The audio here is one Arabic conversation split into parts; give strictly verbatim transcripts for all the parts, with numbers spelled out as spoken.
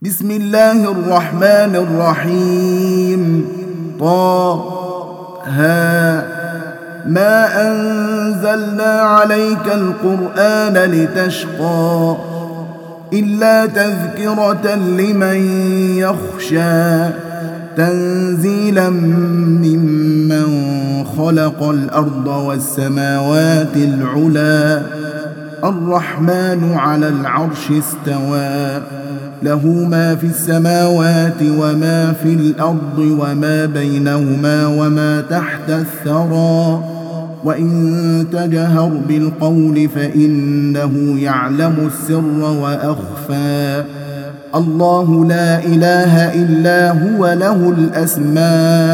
بسم الله الرحمن الرحيم. طه ما أنزلنا عليك القرآن لتشقى إلا تذكرة لمن يخشى تنزيلا ممن خلق الأرض والسماوات العلى الرحمن على العرش استوى له ما في السماوات وما في الأرض وما بينهما وما تحت الثرى وإن تجهر بالقول فإنه يعلم السر وأخفى الله لا إله إلا هو له الأسماء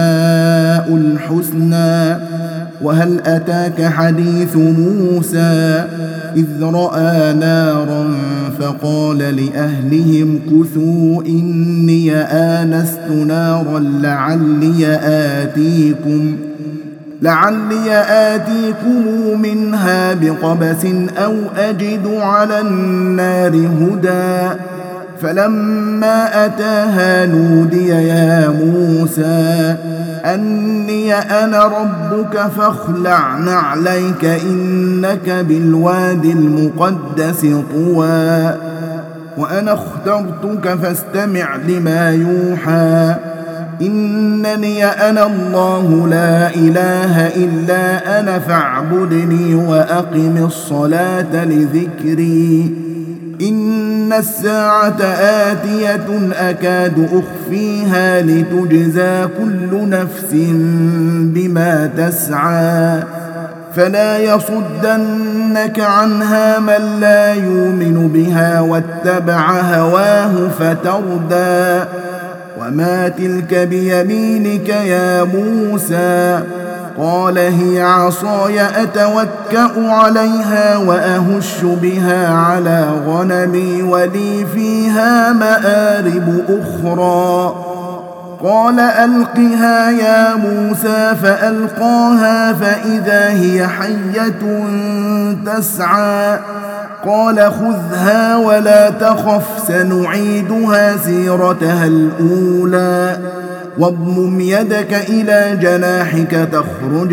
الحسنى وهل أتاك حديث موسى إذ رأى نارا فقال لأهلهم كثوا إني آنست نارا لعلي آتيكم لعلي آتيكم منها بقبس أو أجد على النار هدى فلما أتاها نودي يا موسى أني أنا ربك فاخلع نعليك إنك بالواد المقدس طوى وأنا اخترتك فاستمع لما يوحى إنني أنا الله لا إله إلا أنا فاعبدني وأقم الصلاة لذكري إن الساعة آتية أكاد أخفيها لتجزى كل نفس بما تسعى فلا يصدنك عنها من لا يؤمن بها واتبع هواه فتردى وما تلك بيمينك يا موسى قال هي عصاي أتوكأ عليها وأهش بها على غنمي ولي فيها مآرب أخرى قال ألقها يا موسى فألقاها فإذا هي حية تسعى قال خذها ولا تخف سنعيدها سيرتها الأولى واضمم يدك إلى جناحك تخرج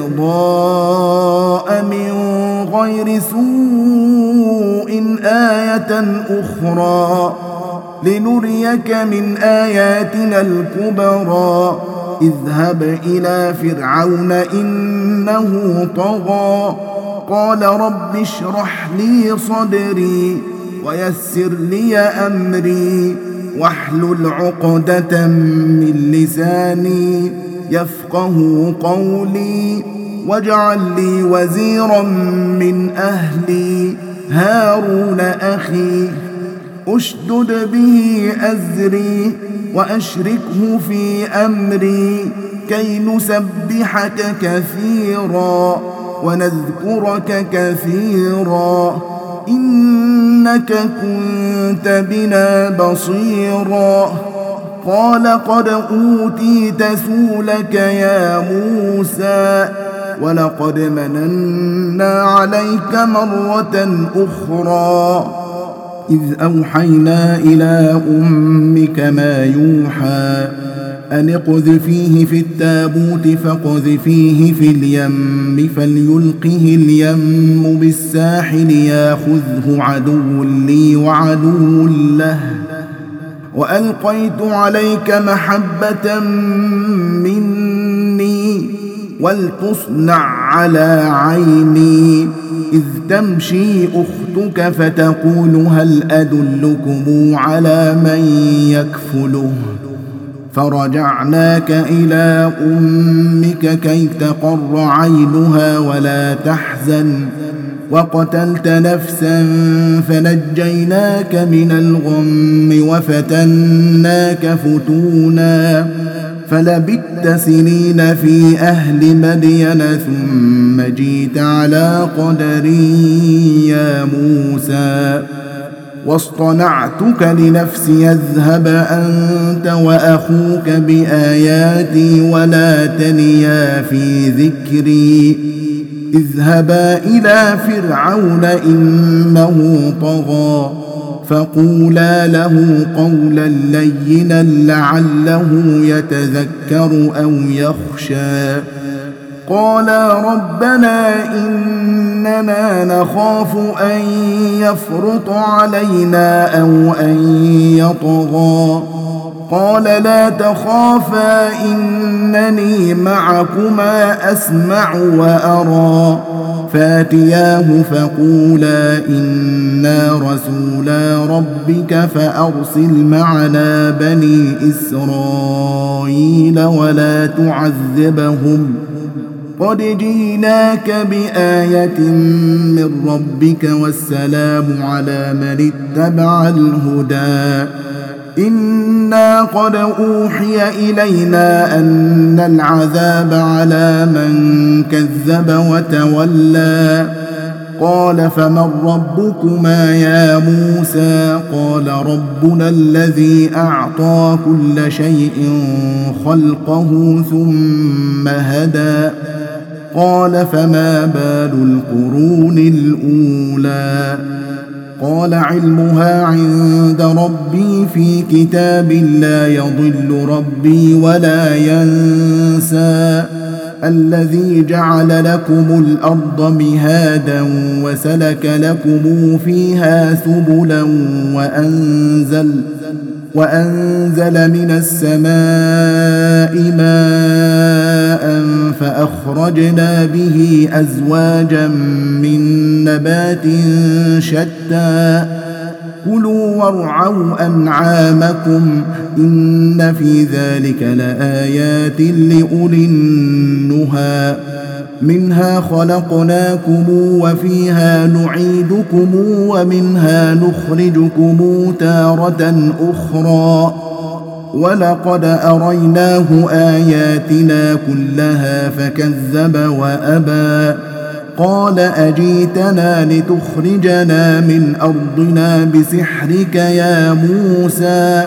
بيضاء من غير سوء آية أخرى لنريك من آياتنا الكبرى اذهب إلى فرعون إنه طغى قال رب اشرح لي صدري ويسر لي أمري واحلل عقدة من لساني يفقه قولي واجعل لي وزيرا من أهلي هارون أخي أشدد به أزري وأشركه في أمري كي نسبحك كثيرا ونذكرك كثيرا إنك كنت بنا بصيرا قال قد أوتيت سؤلك يا موسى ولقد مننا عليك مرة أخرى إذ أوحينا إلى أمك ما يوحى أن اقذفيه في التابوت فاقذفيه في اليم فليلقه اليم بالساحل ياخذه عدو لي وعدو له وألقيت عليك محبة مني ولتصنع على عيني إذ تمشي أختك فتقول هل أدلكم على من يكفله فرجعناك إلى أمك كي تقر عينها ولا تحزن وقتلت نفسا فنجيناك من الغم وفتناك فتونا فلبثت سنين في أهل مدين ثم جيت على قدري يا موسى واصطنعتك لنفسي اذهب أنت وأخوك بآياتي ولا تنيا في ذكري اذهبا إلى فرعون إنه طغى فقولا له قولا لينا لعله يتذكر أو يخشى. قالا ربنا إننا نخاف أن يفرط علينا أو أن يطغى. قال لا تخافا إنني معكما أسمع وأرى. فاتياه فقولا إنا رسولا ربك فأرسل معنا بني إسرائيل ولا تعذبهم قد جئناك بآية من ربك والسلام على من اتبع الهدى. إنا قد أوحي إلينا أن العذاب على من كذب وتولى. قال فمن ربكما يا موسى؟ قال ربنا الذي أعطى كل شيء خلقه ثم هدى. قال فما بال القرون الأولى؟ قال علمها عند ربي في كتاب لا يضل ربي ولا ينسى. الذي جعل لكم الأرض مهادا وسلك لكم فيها سبلا وأنزل, وأنزل من السماء ماء فأخرجنا به أزواجا من نبات شتى. كلوا وارعوا أنعامكم إن في ذلك لآيات لأولي النهى. منها خلقناكم وفيها نعيدكم ومنها نخرجكم تارة أخرى. ولقد أريناه آياتنا كلها فكذب وأبى. قال أجيتنا لتخرجنا من أرضنا بسحرك يا موسى؟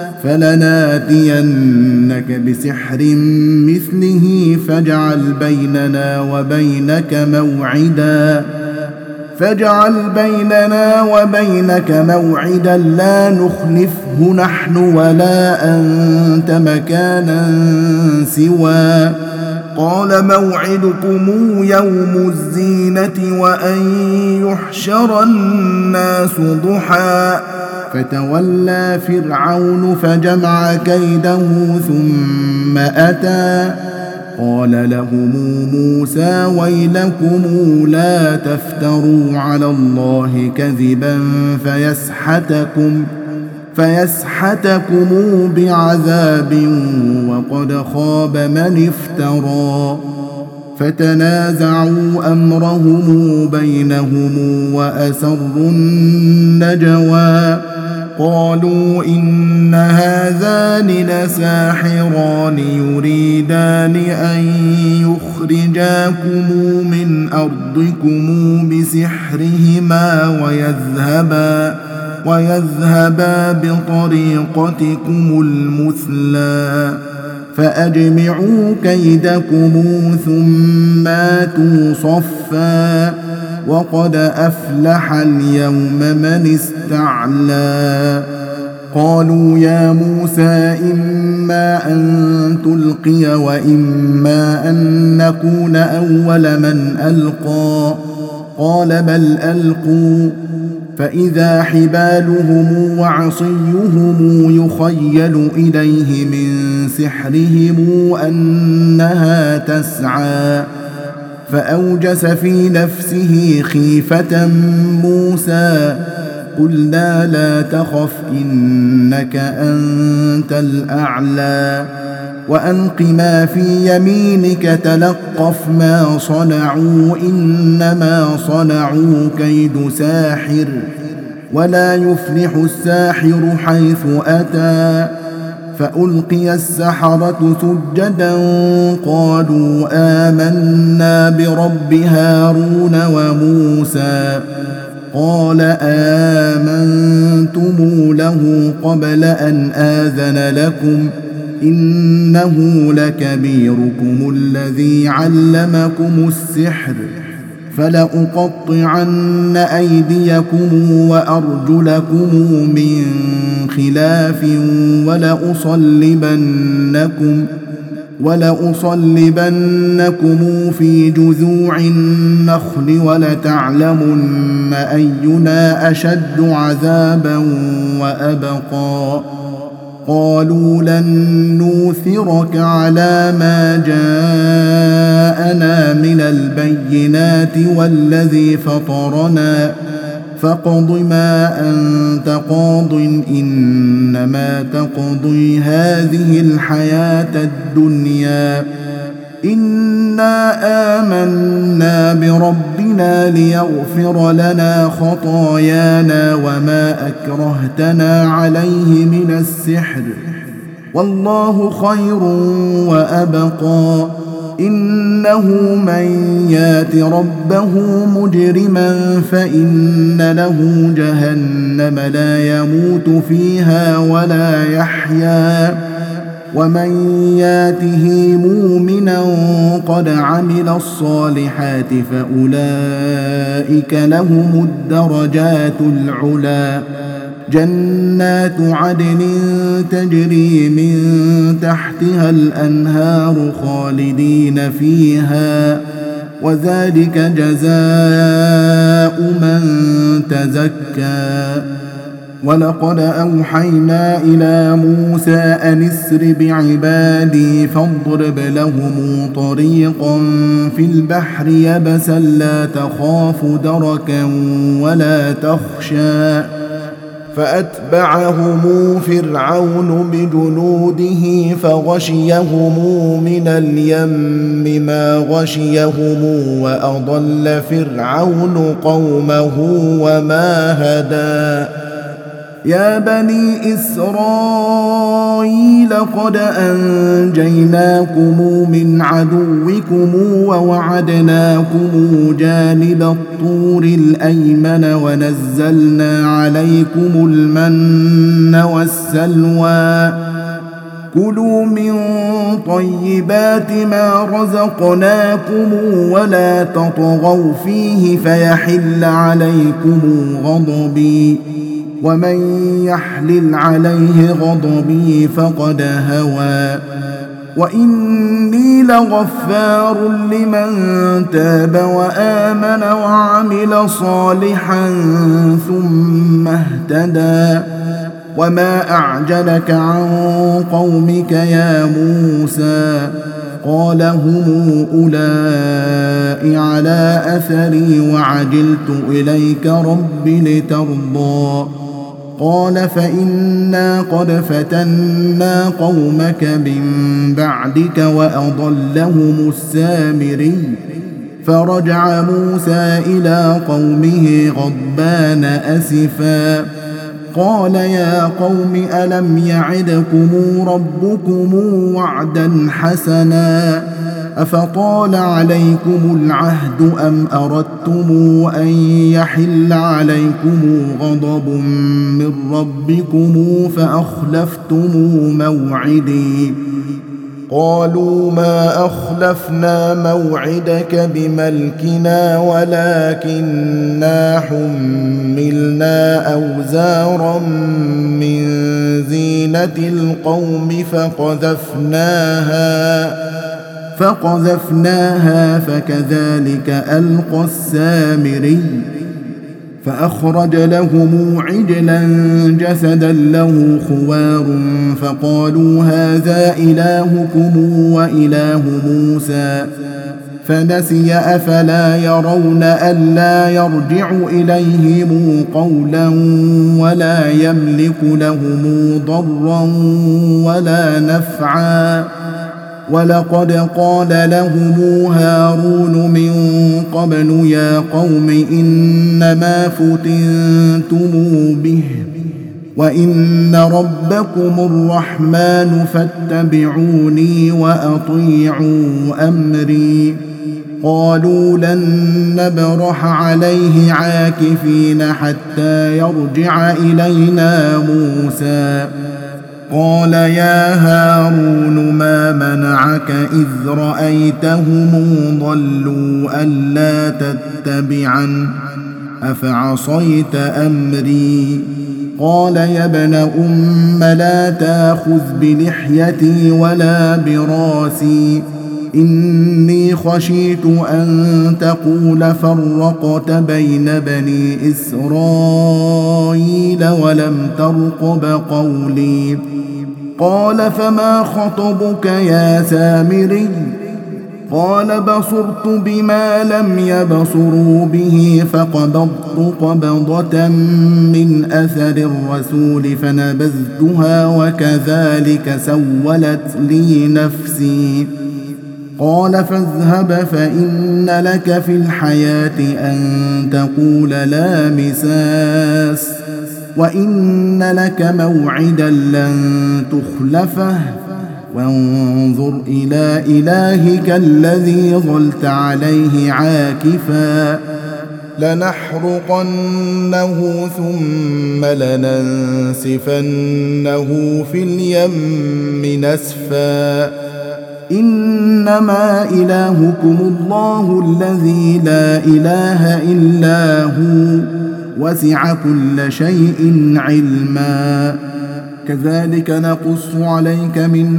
فلناتينك بسحر مثله فاجعل بيننا وبينك موعدا فاجعل بيننا وبينك موعدا لا نخلفه نحن ولا أنت مكانا سوى. قال موعدكم يوم الزينة وأن يحشر الناس ضحى. فتولى فرعون فجمع كيده ثم أتى. قال لهم موسى ويلكم لا تفتروا على الله كذبا فيسحتكم فيسحتكم بعذاب وقد خاب من افترى. فتنازعوا أمرهم بينهم وأسروا النجوى. قالوا إن هذان لساحران يريدان أن يخرجاكم من أرضكم بسحرهما ويذهبا ويذهبا بطريقتكم المثلى. فأجمعوا كيدكم ثم آتوا صفا. وقد أفلح اليوم من استعلى. قالوا يا موسى إما أن تلقي وإما أن نكون أول من ألقى. قال بل ألقوا. فإذا حبالهم وعصيهم يخيل إليه من سحرهم أنها تسعى. فأوجس في نفسه خيفة موسى. قلنا لا تخف إنك أنت الأعلى وألق ما في يمينك تلقف ما صنعوا إنما صنعوا كيد ساحر ولا يفلح الساحر حيث أتى. فألقي السحرة سجدا قالوا آمنا برب هارون وموسى. قال آمنتم له قبل أن آذن لكم إنه لكبيركم الذي علمكم السحر فلأقطعن أيديكم وأرجلكم من خلاف ولأصلبنكم ولأصلبنكم في جذوع النخل ولتعلمن أينا أشد عذابا وأبقى قالوا لن نوثرك على ما جاءنا من البينات والذي فطرنا فاقض ما أنت قاض إنما تقضي هذه الحياة الدنيا إنا آمنا بربنا ليغفر لنا خطايانا وما أكرهتنا عليه من السحر والله خير وأبقى إنه من يات ربه مجرما فإن له جهنم لا يموت فيها ولا يحيا ومن ياته مؤمنا قد عمل الصالحات فأولئك لهم الدرجات العلى جنات عدن تجري من تحتها الأنهار خالدين فيها وذلك جزاء من تزكى ولقد أوحينا إلى موسى أن اسر بعبادي فاضرب لهم طريقا في البحر يبسا لا تخاف دركا ولا تخشى فأتبعهم فرعون بجنوده فغشيهم من اليم ما غشيهم وأضل فرعون قومه وما هدى يا بني إسرائيل قد أنجيناكم من عدوكم ووعدناكم جانب الطور الأيمن ونزلنا عليكم المن والسلوى كلوا من طيبات ما رزقناكم ولا تطغوا فيه فيحل عليكم غضبي ومن يحلل عليه غضبي فقد هوى وإني لغفار لمن تاب وآمن وعمل صالحا ثم اهتدى وما أعجلك عن قومك يا موسى قال هم أولئك على أثري وعجلت إليك رب لترضى قال فإنا قد فتنا قومك من بعدك وأضلهم السامري فرجع موسى إلى قومه غضبان أسفا قال يا قوم ألم يعدكم ربكم وعدا حسنا أفطال عليكم العهد أم أردتم أن يحل عليكم غضب من ربكم فأخلفتم موعدي قالوا ما أخلفنا موعدك بملكنا ولكننا حملنا أوزارا من زينة القوم فقذفناها فقذفناها فكذلك ألقى السامري فأخرج لهم عجلا جسدا له خوار فقالوا هذا إلهكم وإله موسى فنسي أفلا يرون ألا يرجع إليهم قولا ولا يملك لهم ضرا ولا نفعا ولقد قال لهم هارون من قبل يا قوم إنما فتنتم به وإن ربكم الرحمن فاتبعوني وأطيعوا أمري قالوا لن نبرح عليه عاكفين حتى يرجع إلينا موسى قال يا هارون ما منعك إذ رأيتهم ضلوا ألا تتبعن أفعصيت أمري قال يا ابن أم لا تأخذ بلحيتي ولا براسي إني خشيت أن تقول فرقت بين بني إسرائيل ولم ترقب قولي قال فما خطبك يا سامري قال بصرت بما لم يبصروا به فقبضت قبضة من أثر الرسول فنبذتها وكذلك سولت لي نفسي قال فاذهب فإن لك في الحياة أن تقول لا مساس وإن لك موعدا لن تخلفه وانظر إلى إلهك الذي ظلت عليه عاكفا لنحرقنه ثم لننسفنه في اليم نسفا إنما إلهكم الله الذي لا إله إلا هو وسع كل شيء علما كذلك نقص عليك من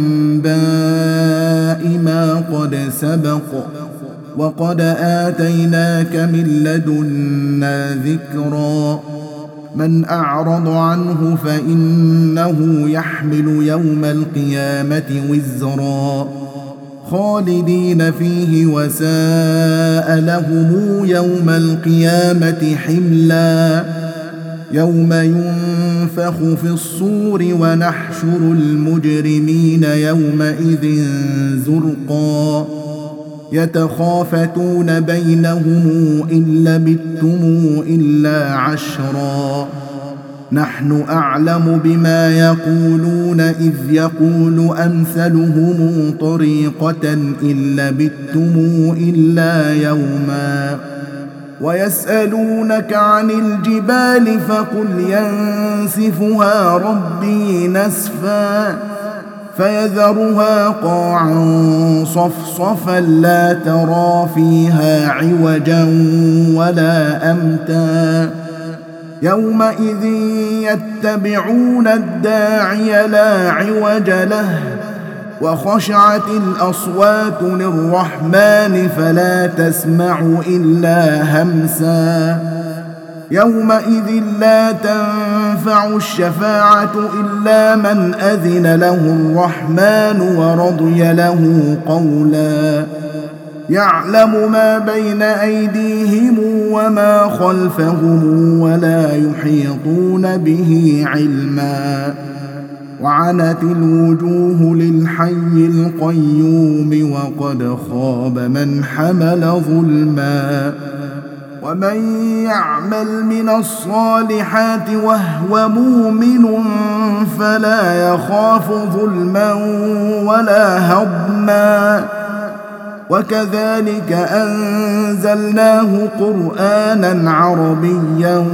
أنباء ما قد سبق وقد آتيناك من لدنا ذكرا من أعرض عنه فإنه يحمل يوم القيامة وزرا خالدين فيه وساء لهم يوم القيامة حملا يوم ينفخ في الصور ونحشر المجرمين يومئذ زرقا يتخافتون بينهم إن لبثتم إلا عشرا نحن أعلم بما يقولون إذ يقول أمثلهم طريقة إن لبثتم إلا يوما ويسألونك عن الجبال فقل ينسفها ربي نسفا فيذرها قاعا صفصفا لا ترى فيها عوجا ولا أمتا يومئذ يتبعون الداعي لا عوج له وخشعت الأصوات للرحمن فلا تسمع إلا همسا يومئذ لا تنفع الشفاعة إلا من أذن له الرحمن ورضي له قولا يعلم ما بين أيديهم وما خلفهم ولا يحيطون به علما وعنت الوجوه للحي القيوم وقد خاب من حمل ظلما ومن يعمل من الصالحات وهو مؤمن فلا يخاف ظلما ولا هضما وكذلك أنزلناه قرآنا عربيا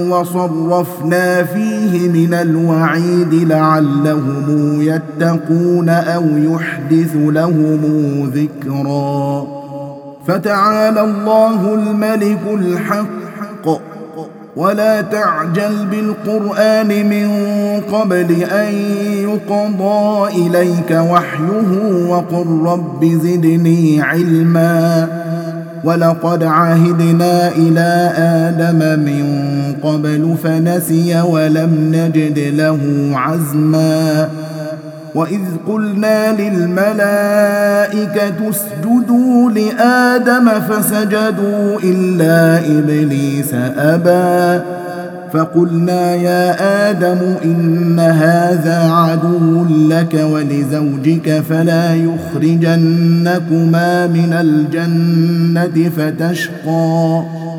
وصرفنا فيه من الوعيد لعلهم يتقون أو يحدث لهم ذكرا فتعالى الله الملك الحق ولا تعجل بالقرآن من قبل أن يقضى إليك وحيه وقل رب زدني علما ولقد عهدنا إلى آدم من قبل فنسي ولم نجد له عزما وإذ قلنا للملائكة اسجدوا لآدم فسجدوا إلا إبليس أبى فقلنا يا آدم إن هذا عدو لك ولزوجك فلا يخرجنكما من الجنة فتشقى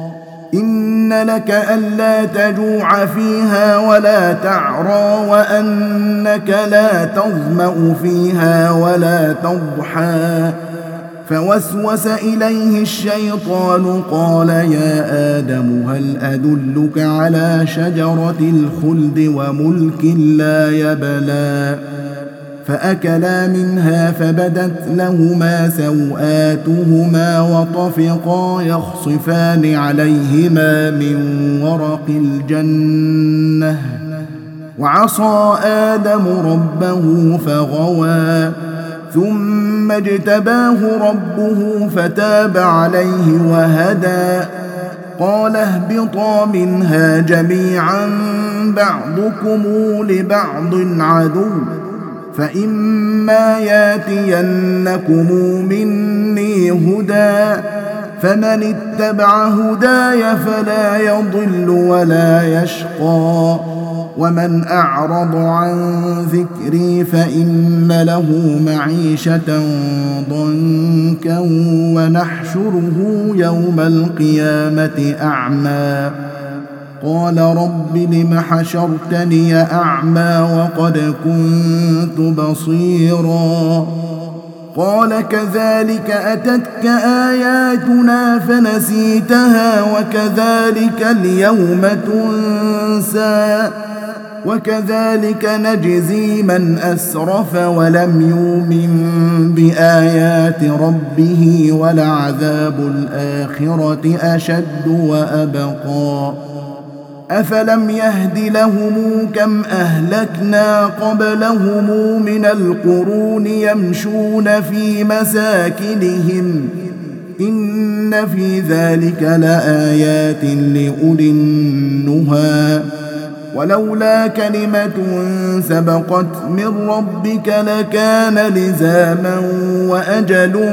إن لك ألا تجوع فيها ولا تعرى وأنك لا تظمأ فيها ولا تضحى فوسوس إليه الشيطان قال يا آدم هل أدلك على شجرة الخلد وملك لا يبلى فأكلا منها فبدت لهما سوآتهما وطفقا يخصفان عليهما من ورق الجنة وعصى آدم ربه فغوى ثم اجتباه ربه فتاب عليه وهدى قال اهبطا منها جميعا بعضكم لبعض عدو فإما ياتينكم مني هدى فمن اتبع هداي فلا يضل ولا يشقى ومن أعرض عن ذكري فإن له معيشة ضنكا ونحشره يوم القيامة أعمى قال رب لم حشرتني أعمى وقد كنت بصيرا قال كذلك أتتك آياتنا فنسيتها وكذلك اليوم تنسى وكذلك نجزي من أسرف ولم يؤمن بآيات ربه ولعذاب الآخرة أشد وأبقى أفلم يهد لهم كم أهلكنا قبلهم من القرون يمشون في مساكنهم إن في ذلك لآيات لأولي النهى ولولا كلمة سبقت من ربك لكان لزاما وأجل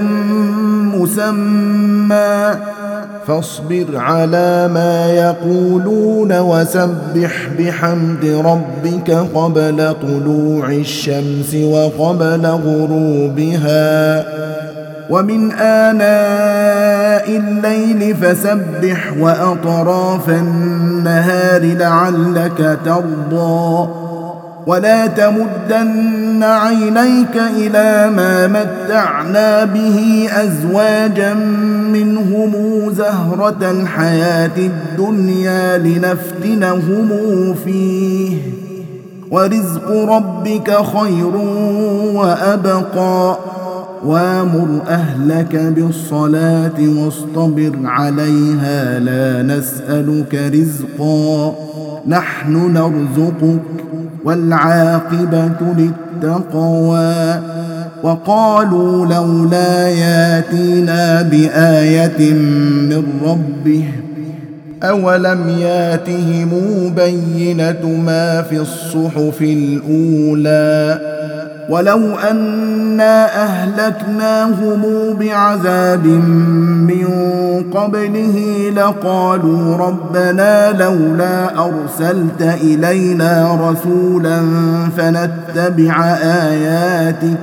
مسمى فاصبر على ما يقولون وسبح بحمد ربك قبل طلوع الشمس وقبل غروبها ومن آناء الليل فسبح وأطراف النهار لعلك ترضى ولا تمدن عينيك إلى ما متعنا به أزواجا منهم زهرة الحياة الدنيا لنفتنهم فيه ورزق ربك خير وأبقى وامر أهلك بالصلاة واصطبر عليها لا نسألك رزقا نحن نرزقك والعاقبة للتقوى وقالوا لولا ياتينا بآية من ربه أولم ياتهم بينة ما في الصحف الأولى ولو أنا أهلكناهم بعذاب من قبله لقالوا ربنا لولا أرسلت إلينا رسولا فنتبع آياتك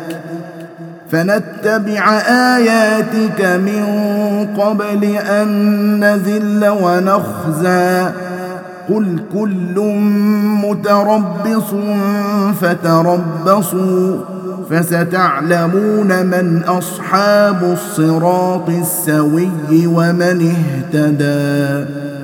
فنتبع آياتك من قبل أن نذل ونخزى قل كل متربص فتربصوا فستعلمون من أصحاب الصراط السوي ومن اهتدى.